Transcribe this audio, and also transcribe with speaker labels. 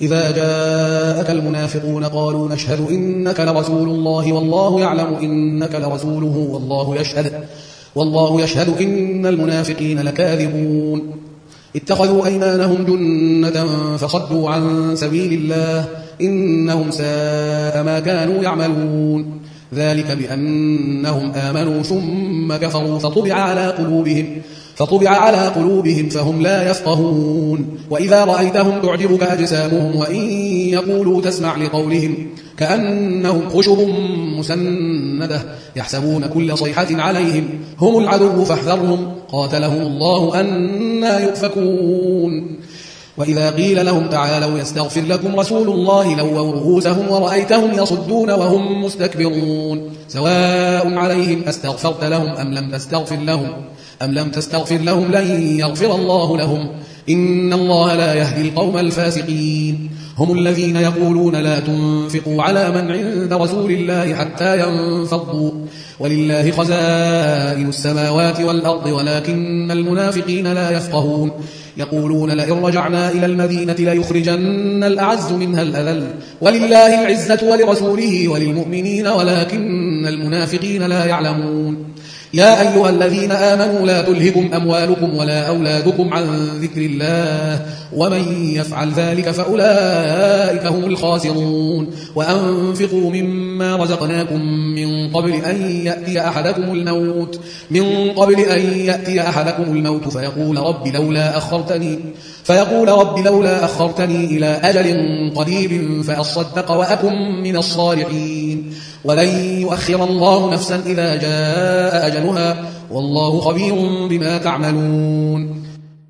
Speaker 1: إذا جاءك المنافقون قالوا نشهد إنك لرسول الله والله يعلم إنك لرسوله والله يشهد إن المنافقين لكاذبون اتخذوا أيمانهم جنة فصدوا عن سبيل الله إنهم ساء ما كانوا يعملون ذلك بأنهم آمنوا ثم كفروا فطبع على قلوبهم فهم لا يفقهون وإذا رأيتهم تعجبك أجسامهم وإن يقولوا تسمع لقولهم كأنهم خشب مسندة يحسبون كل صيحة عليهم هم العدو فاحذرهم قاتلهم الله أنى يؤفكون وإذا قيل لهم تعالوا يستغفر لكم رسول الله لووا رؤوسهم ورأيتهم يصدون وهم مستكبرون سواء عليهم أستغفرت لهم أم لم تستغفر لهم لن يغفر الله لهم إن الله لا يهدي القوم الفاسقين هم الذين يقولون لا تنفقوا على من عند رسول الله حتى ينفضوا ولله خزائن السماوات والأرض ولكن المنافقين لا يفقهون يقولون لئن رجعنا إلى المدينة ليخرجن الأعز منها الأذل ولله العزة ولرسوله وللمؤمنين ولكن المنافقين لا يعلمون يا أيها الذين آمنوا لا تلهكم أموالكم ولا أولادكم عن ذكر الله ومن يفعل ذلك فأولئك هم الخاسرون وأنفقوا مما رزقناكم من قبل أن يأتي أحدكم الموت فيقول رب لولا أخرتني إلى أجل قريب فأصدق وأكن من الصالحين ولن يؤخر الله نفسا إذا جاء أجلها والله خبير بما تعملون